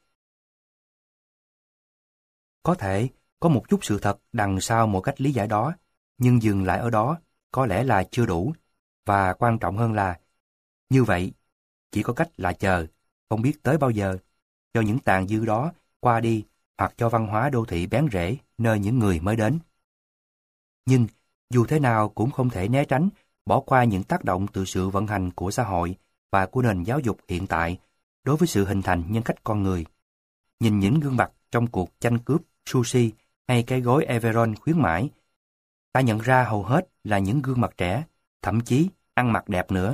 Có thể có một chút sự thật đằng sau một cách lý giải đó, nhưng dừng lại ở đó có lẽ là chưa đủ, và quan trọng hơn là, như vậy, chỉ có cách là chờ, không biết tới bao giờ, cho những tàn dư đó qua đi hoặc cho văn hóa đô thị bén rễ nơi những người mới đến. Nhưng, dù thế nào cũng không thể né tránh, bỏ qua những tác động từ sự vận hành của xã hội và của nền giáo dục hiện tại đối với sự hình thành nhân cách con người. Nhìn những gương mặt trong cuộc tranh cướp sushi hay cái gói Everon khuyến mãi, ta nhận ra hầu hết là những gương mặt trẻ, thậm chí ăn mặc đẹp nữa.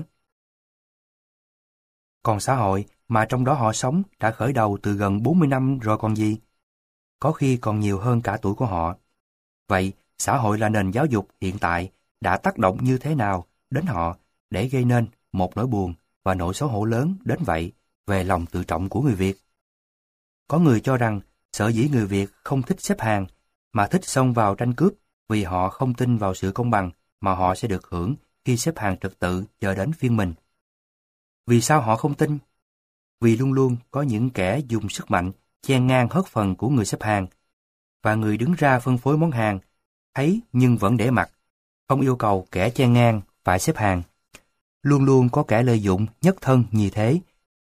Còn xã hội mà trong đó họ sống đã khởi đầu từ gần bốn mươi năm rồi còn gì? Có khi còn nhiều hơn cả tuổi của họ. Vậy, xã hội là nền giáo dục hiện tại đã tác động như thế nào đến họ để gây nên một nỗi buồn và nỗi xấu hổ lớn đến vậy về lòng tự trọng của người Việt. Có người cho rằng sở dĩ người Việt không thích xếp hàng mà thích xông vào tranh cướp vì họ không tin vào sự công bằng mà họ sẽ được hưởng khi xếp hàng trật tự chờ đến phiên mình. Vì sao họ không tin? Vì luôn luôn có những kẻ dùng sức mạnh chen ngang hớt phần của người xếp hàng, và người đứng ra phân phối món hàng thấy nhưng vẫn để mặc, không yêu cầu kẻ chen ngang phải xếp hàng. Luôn luôn có kẻ lợi dụng nhất thân nhì thế,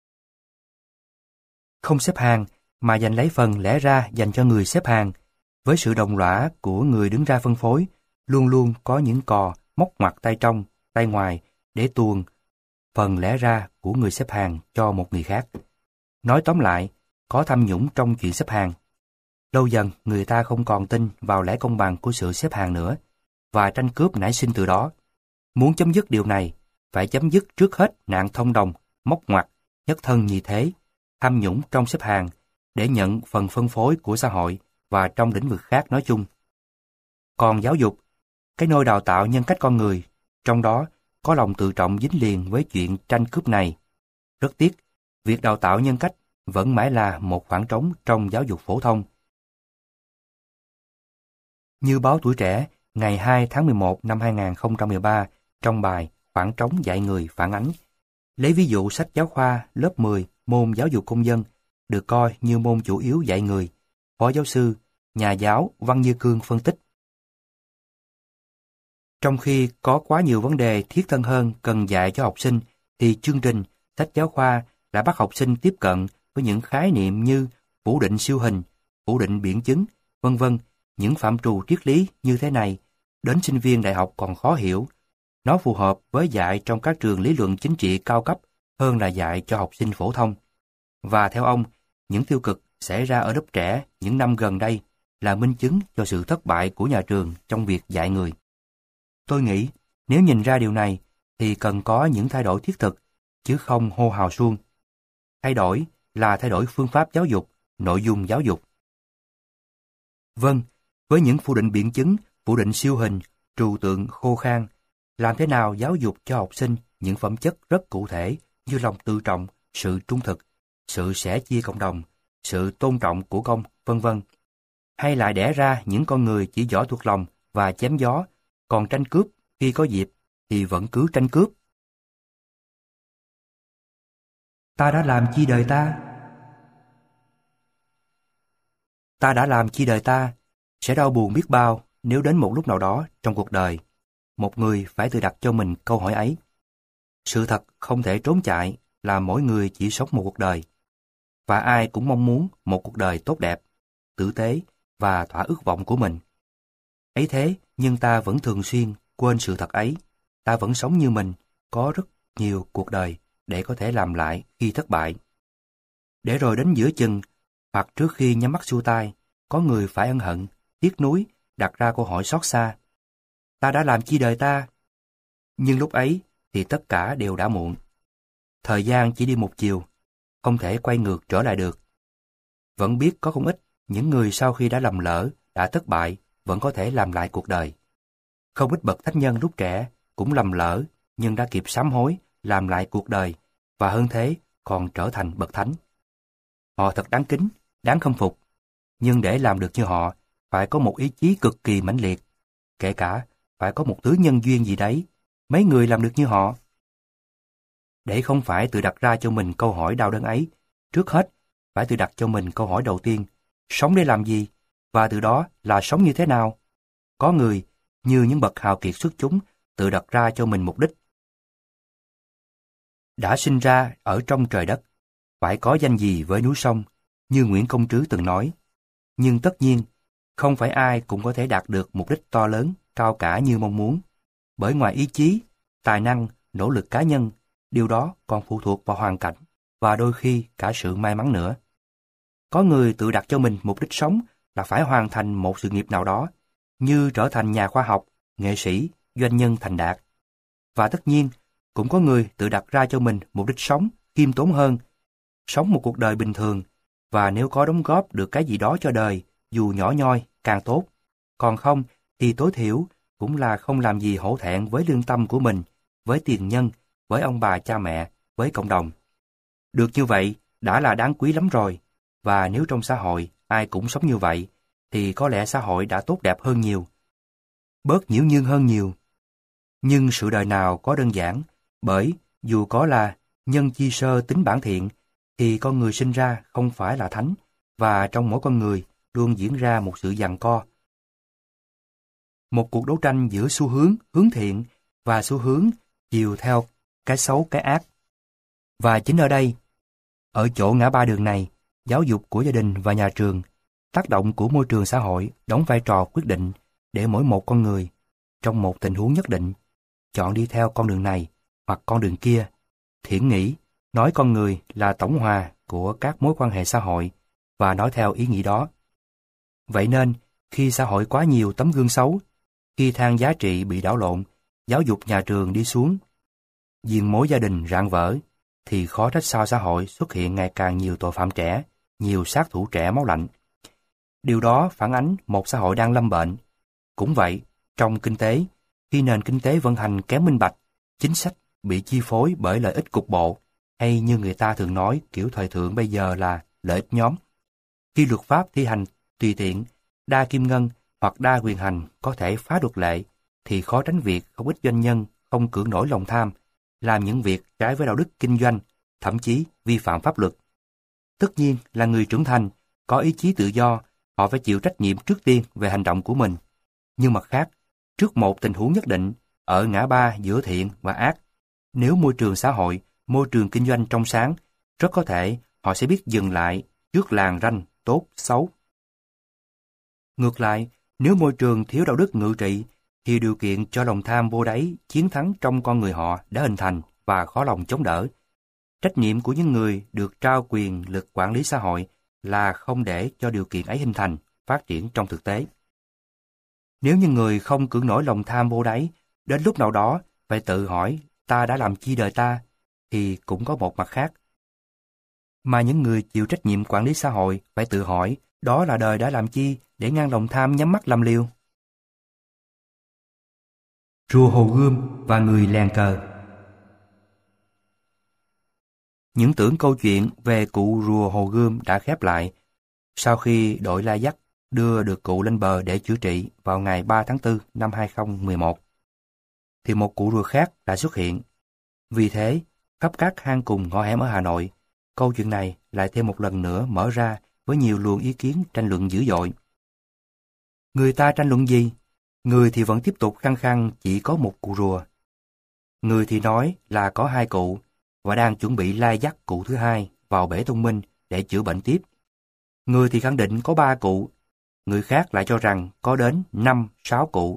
không xếp hàng mà giành lấy phần lẽ ra dành cho người xếp hàng. Với sự đồng lõa của người đứng ra phân phối, luôn luôn có những cò móc ngoặt tay trong, tay ngoài để tuồn phần lẽ ra của người xếp hàng cho một người khác. Nói tóm lại, có tham nhũng trong chuyện xếp hàng. Lâu dần, người ta không còn tin vào lẽ công bằng của sự xếp hàng nữa, và tranh cướp nảy sinh từ đó. Muốn chấm dứt điều này, phải chấm dứt trước hết nạn thông đồng, móc ngoặt, nhất thân nhì thế, tham nhũng trong xếp hàng, để nhận phần phân phối của xã hội và trong lĩnh vực khác nói chung. Còn giáo dục, cái nôi đào tạo nhân cách con người, trong đó có lòng tự trọng dính liền với chuyện tranh cướp này. Rất tiếc, việc đào tạo nhân cách vẫn mãi là một khoảng trống trong giáo dục phổ thông. Như báo Tuổi Trẻ ngày hai tháng mười một năm hai nghìn không trăm mười ba trong bài Khoảng trống dạy người phản ánh, lấy ví dụ sách giáo khoa lớp mười môn giáo dục công dân được coi như môn chủ yếu dạy người, Phó giáo sư, nhà giáo Văn Như Cương phân tích. Trong khi có quá nhiều vấn đề thiết thân hơn cần dạy cho học sinh, thì chương trình, sách giáo khoa đã bắt học sinh tiếp cận với những khái niệm như phủ định siêu hình, phủ định biện chứng, vân vân. Những phạm trù triết lý như thế này, đến sinh viên đại học còn khó hiểu. Nó phù hợp với dạy trong các trường lý luận chính trị cao cấp hơn là dạy cho học sinh phổ thông. Và theo ông, những tiêu cực xảy ra ở lớp trẻ những năm gần đây là minh chứng cho sự thất bại của nhà trường trong việc dạy người. Tôi nghĩ, nếu nhìn ra điều này, thì cần có những thay đổi thiết thực, chứ không hô hào suông. Thay đổi là thay đổi phương pháp giáo dục, nội dung giáo dục. Vâng, với những phủ định biện chứng, phủ định siêu hình, trừu tượng khô khan, làm thế nào giáo dục cho học sinh những phẩm chất rất cụ thể như lòng tự trọng, sự trung thực, sự sẻ chia cộng đồng, sự tôn trọng của công, vân vân. Hay lại đẻ ra những con người chỉ giỏi thuộc lòng và chém gió, còn tranh cướp khi có dịp thì vẫn cứ tranh cướp. Ta đã làm chi đời ta? Ta đã làm chi đời ta? Sẽ đau buồn biết bao nếu đến một lúc nào đó trong cuộc đời, một người phải tự đặt cho mình câu hỏi ấy. Sự thật không thể trốn chạy là mỗi người chỉ sống một cuộc đời, và ai cũng mong muốn một cuộc đời tốt đẹp, tử tế và thỏa ước vọng của mình. Ấy thế, nhưng ta vẫn thường xuyên quên sự thật ấy. Ta vẫn sống như mình, có rất nhiều cuộc đời để có thể làm lại khi thất bại. Để rồi đến giữa chừng, hoặc trước khi nhắm mắt xuôi tai, có người phải ân hận, tiếc nuối, đặt ra câu hỏi xót xa. Ta đã làm chi đời ta? Nhưng lúc ấy thì tất cả đều đã muộn. Thời gian chỉ đi một chiều, không thể quay ngược trở lại được. Vẫn biết có không ít những người sau khi đã lầm lỡ, đã thất bại, vẫn có thể làm lại cuộc đời. Không ít bậc thánh nhân lúc trẻ cũng lầm lỡ, nhưng đã kịp sám hối, làm lại cuộc đời, và hơn thế còn trở thành bậc thánh. Họ thật đáng kính, đáng khâm phục, nhưng để làm được như họ, phải có một ý chí cực kỳ mãnh liệt, kể cả phải có một thứ nhân duyên gì đấy. Mấy người làm được như họ? Để không phải tự đặt ra cho mình câu hỏi đau đớn ấy, trước hết phải tự đặt cho mình câu hỏi đầu tiên: sống để làm gì? Và từ đó là sống như thế nào? Có người, như những bậc hào kiệt xuất chúng, tự đặt ra cho mình mục đích. Đã sinh ra ở trong trời đất, phải có danh gì với núi sông, như Nguyễn Công Trứ từng nói. Nhưng tất nhiên, không phải ai cũng có thể đạt được mục đích to lớn, cao cả như mong muốn. Bởi ngoài ý chí, tài năng, nỗ lực cá nhân, điều đó còn phụ thuộc vào hoàn cảnh và đôi khi cả sự may mắn nữa. Có người tự đặt cho mình mục đích sống là phải hoàn thành một sự nghiệp nào đó, như trở thành nhà khoa học, nghệ sĩ, doanh nhân thành đạt. Và tất nhiên, cũng có người tự đặt ra cho mình mục đích sống khiêm tốn hơn, sống một cuộc đời bình thường, và nếu có đóng góp được cái gì đó cho đời, dù nhỏ nhoi, càng tốt. Còn không, thì tối thiểu cũng là không làm gì hổ thẹn với lương tâm của mình, với tiền nhân, với ông bà cha mẹ, với cộng đồng. Được như vậy đã là đáng quý lắm rồi, và nếu trong xã hội ai cũng sống như vậy, thì có lẽ xã hội đã tốt đẹp hơn nhiều, bớt nhiễu nhương hơn nhiều. Nhưng sự đời nào có đơn giản, bởi dù có là nhân chi sơ tính bản thiện, thì con người sinh ra không phải là thánh, và trong mỗi con người luôn diễn ra một sự giằng co. Một cuộc đấu tranh giữa xu hướng hướng thiện và xu hướng chiều theo cái xấu cái ác. Và chính ở đây, ở chỗ ngã ba đường này, giáo dục của gia đình và nhà trường, tác động của môi trường xã hội đóng vai trò quyết định để mỗi một con người, trong một tình huống nhất định, chọn đi theo con đường này hoặc con đường kia. Thiển nghĩ, nói con người là tổng hòa của các mối quan hệ xã hội và nói theo ý nghĩ đó. Vậy nên, khi xã hội quá nhiều tấm gương xấu, khi thang giá trị bị đảo lộn, giáo dục nhà trường đi xuống, diền mối gia đình rạn vỡ, thì khó trách sao xã hội xuất hiện ngày càng nhiều tội phạm trẻ, nhiều sát thủ trẻ máu lạnh. Điều đó phản ánh một xã hội đang lâm bệnh. Cũng vậy, trong kinh tế, khi nền kinh tế vận hành kém minh bạch, chính sách bị chi phối bởi lợi ích cục bộ, hay như người ta thường nói kiểu thời thượng bây giờ là lợi ích nhóm. Khi luật pháp thi hành tùy tiện, đa kim ngân hoặc đa quyền hành có thể phá luật lệ, thì khó tránh việc không ít doanh nhân không cưỡng nổi lòng tham, làm những việc trái với đạo đức kinh doanh, thậm chí vi phạm pháp luật. Tất nhiên là người trưởng thành, có ý chí tự do, họ phải chịu trách nhiệm trước tiên về hành động của mình. Nhưng mặt khác, trước một tình huống nhất định, ở ngã ba giữa thiện và ác, nếu môi trường xã hội, môi trường kinh doanh trong sáng, rất có thể họ sẽ biết dừng lại trước làn ranh tốt, xấu. Ngược lại, nếu môi trường thiếu đạo đức ngự trị, thì điều kiện cho lòng tham vô đáy chiến thắng trong con người họ đã hình thành và khó lòng chống đỡ. Trách nhiệm của những người được trao quyền lực quản lý xã hội là không để cho điều kiện ấy hình thành, phát triển trong thực tế. Nếu những người không cưỡng nổi lòng tham vô đáy, đến lúc nào đó phải tự hỏi ta đã làm chi đời ta, thì cũng có một mặt khác. Mà những người chịu trách nhiệm quản lý xã hội phải tự hỏi đó là đời đã làm chi để ngăn lòng tham nhắm mắt làm liều. Rùa Hồ Gươm và người lèn cờ. Những tưởng câu chuyện về cụ rùa Hồ Gươm đã khép lại sau khi đội La Dắt đưa được cụ lên bờ để chữa trị vào ngày ba tháng tư năm hai không một một. Thì một cụ rùa khác đã xuất hiện. Vì thế, khắp các hang cùng ngõ hẻm ở Hà Nội, câu chuyện này lại thêm một lần nữa mở ra với nhiều luồng ý kiến tranh luận dữ dội. Người ta tranh luận gì? Người thì vẫn tiếp tục khăng khăng chỉ có một cụ rùa. Người thì nói là có hai cụ và đang chuẩn bị lai dắt cụ thứ hai vào bể thông minh để chữa bệnh tiếp. Người thì khẳng định có ba cụ, người khác lại cho rằng có đến năm, sáu cụ.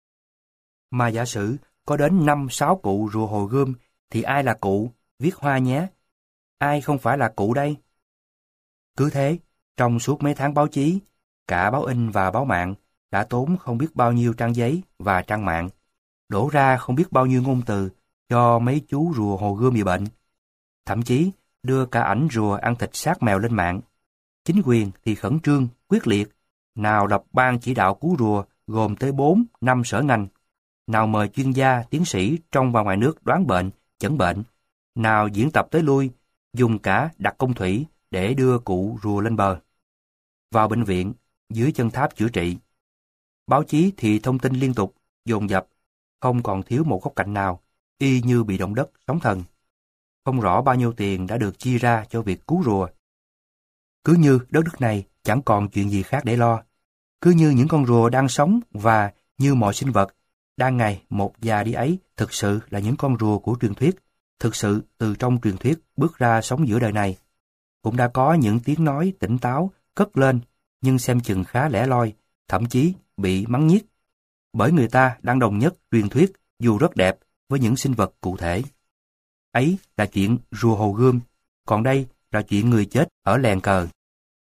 Mà giả sử có đến năm, sáu cụ rùa Hồ Gươm thì ai là cụ, viết hoa nhé. Ai không phải là cụ đây? Cứ thế, trong suốt mấy tháng báo chí, cả báo in và báo mạng đã tốn không biết bao nhiêu trang giấy và trang mạng, đổ ra không biết bao nhiêu ngôn từ cho mấy chú rùa Hồ Gươm bị bệnh. Thậm chí đưa cả ảnh rùa ăn thịt xác mèo lên mạng. Chính quyền thì khẩn trương, quyết liệt, nào lập ban chỉ đạo cứu rùa gồm tới bốn, năm sở ngành, nào mời chuyên gia, tiến sĩ trong và ngoài nước đoán bệnh, chẩn bệnh, nào diễn tập tới lui, dùng cả đặc công thủy để đưa cụ rùa lên bờ. Vào bệnh viện, dưới chân tháp chữa trị. Báo chí thì thông tin liên tục, dồn dập, không còn thiếu một góc cạnh nào, y như bị động đất, sóng thần. Không rõ bao nhiêu tiền đã được chi ra cho việc cứu rùa. Cứ như đất nước này chẳng còn chuyện gì khác để lo. Cứ như những con rùa đang sống và như mọi sinh vật, đang ngày một già đi ấy thực sự là những con rùa của truyền thuyết, thực sự từ trong truyền thuyết bước ra sống giữa đời này. Cũng đã có những tiếng nói tỉnh táo cất lên, nhưng xem chừng khá lẻ loi, thậm chí bị mắng nhiếc. Bởi người ta đang đồng nhất truyền thuyết dù rất đẹp với những sinh vật cụ thể. Ấy là chuyện rùa Hồ Gươm, còn đây là chuyện người chết ở lèn cờ.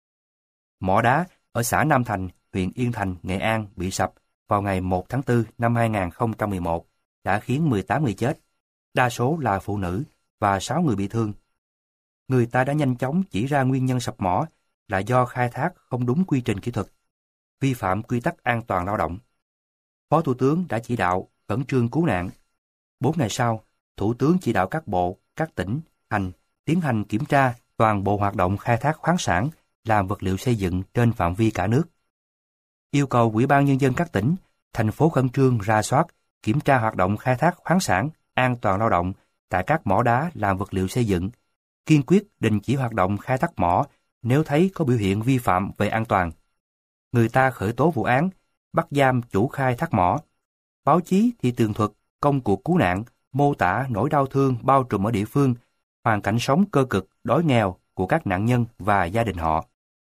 Mỏ đá ở xã Nam Thành, huyện Yên Thành, Nghệ An bị sập vào ngày một tháng tư năm hai nghìn không trăm mười một đã khiến mười tám người chết, đa số là phụ nữ và sáu người bị thương. Người ta đã nhanh chóng chỉ ra nguyên nhân sập mỏ là do khai thác không đúng quy trình kỹ thuật, vi phạm quy tắc an toàn lao động. Phó Thủ tướng đã chỉ đạo khẩn trương cứu nạn. Bốn ngày sau, Thủ tướng chỉ đạo các bộ, các tỉnh, thành tiến hành kiểm tra toàn bộ hoạt động khai thác khoáng sản làm vật liệu xây dựng trên phạm vi cả nước. Yêu cầu Ủy ban Nhân dân các tỉnh, thành phố khẩn trương rà soát, kiểm tra hoạt động khai thác khoáng sản, an toàn lao động tại các mỏ đá làm vật liệu xây dựng, kiên quyết đình chỉ hoạt động khai thác mỏ nếu thấy có biểu hiện vi phạm về an toàn. Người ta khởi tố vụ án, bắt giam chủ khai thác mỏ. Báo chí thì tường thuật công cuộc cứu nạn, mô tả nỗi đau thương bao trùm ở địa phương, hoàn cảnh sống cơ cực, đói nghèo của các nạn nhân và gia đình họ.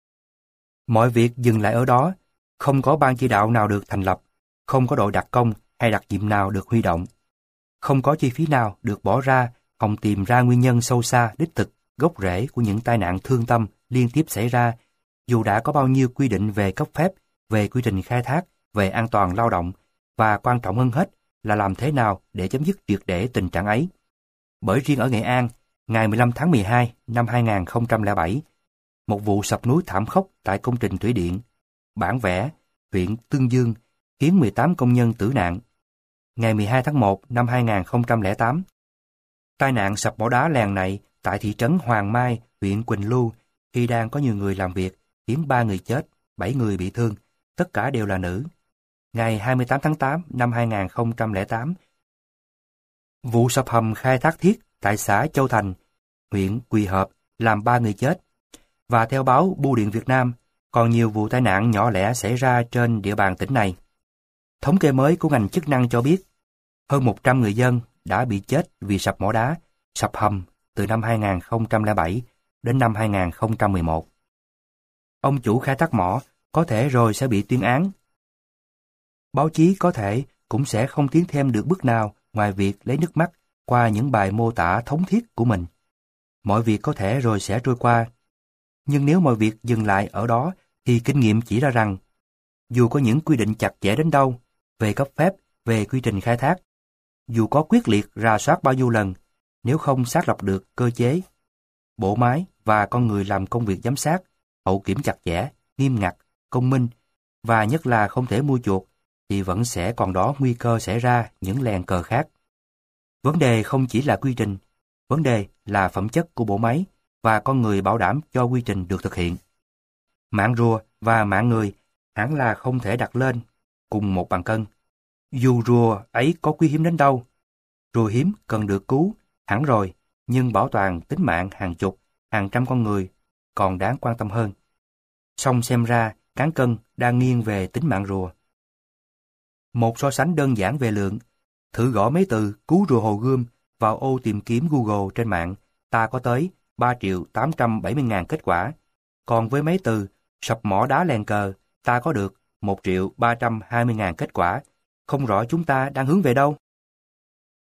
Mọi việc dừng lại ở đó, không có ban chỉ đạo nào được thành lập, không có đội đặc công hay đặc nhiệm nào được huy động. Không có chi phí nào được bỏ ra hòng tìm ra nguyên nhân sâu xa, đích thực, gốc rễ của những tai nạn thương tâm liên tiếp xảy ra, dù đã có bao nhiêu quy định về cấp phép, về quy trình khai thác, về an toàn lao động, và quan trọng hơn hết là làm thế nào để chấm dứt triệt để tình trạng ấy. Bởi riêng ở Nghệ An, ngày mười lăm tháng mười hai năm hai nghìn không trăm lẻ bảy, một vụ sập núi thảm khốc tại công trình thủy điện Bản Vẽ, huyện Tương Dương, khiến mười tám công nhân tử nạn. Ngày mười hai tháng một năm hai nghìn không trăm lẻ tám, tai nạn sập mỏ đá lèn này tại thị trấn Hoàng Mai, huyện Quỳnh Lưu, khi đang có nhiều người làm việc, khiến ba người chết, bảy người bị thương, tất cả đều là nữ. Ngày hai mươi tám tháng tám năm hai nghìn không trăm lẻ tám, vụ sập hầm khai thác thiết tại xã Châu Thành, huyện Quỳ Hợp, làm ba người chết. Và theo báo Bưu điện Việt Nam, còn nhiều vụ tai nạn nhỏ lẻ xảy ra trên địa bàn tỉnh này. Thống kê mới của ngành chức năng cho biết, hơn một trăm người dân đã bị chết vì sập mỏ đá, sập hầm từ năm hai nghìn không trăm lẻ bảy đến năm hai nghìn không trăm mười một. Ông chủ khai thác mỏ có thể rồi sẽ bị tuyên án. Báo chí có thể cũng sẽ không tiến thêm được bước nào ngoài việc lấy nước mắt qua những bài mô tả thống thiết của mình. Mọi việc có thể rồi sẽ trôi qua. Nhưng nếu mọi việc dừng lại ở đó thì kinh nghiệm chỉ ra rằng, dù có những quy định chặt chẽ đến đâu về cấp phép, về quy trình khai thác, dù có quyết liệt rà soát bao nhiêu lần, nếu không xác lập được cơ chế, bộ máy và con người làm công việc giám sát, hậu kiểm chặt chẽ, nghiêm ngặt, công minh, và nhất là không thể mua chuộc, thì vẫn sẽ còn đó nguy cơ xảy ra những lèn cờ khác. Vấn đề không chỉ là quy trình, vấn đề là phẩm chất của bộ máy và con người bảo đảm cho quy trình được thực hiện. Mạng rùa và mạng người hẳn là không thể đặt lên cùng một bàn cân. Dù rùa ấy có quý hiếm đến đâu, rùa hiếm cần được cứu hẳn rồi, nhưng bảo toàn tính mạng hàng chục, hàng trăm con người còn đáng quan tâm hơn. Song xem ra cán cân đang nghiêng về tính mạng rùa. Một so sánh đơn giản về lượng, thử gõ mấy từ cứu rùa Hồ Gươm vào ô tìm kiếm Google trên mạng, ta có tới ba triệu tám trăm bảy mươi ngàn kết quả. Còn với mấy từ sập mỏ đá lèn cờ, ta có được một triệu ba trăm hai mươi ngàn kết quả. Không rõ chúng ta đang hướng về đâu.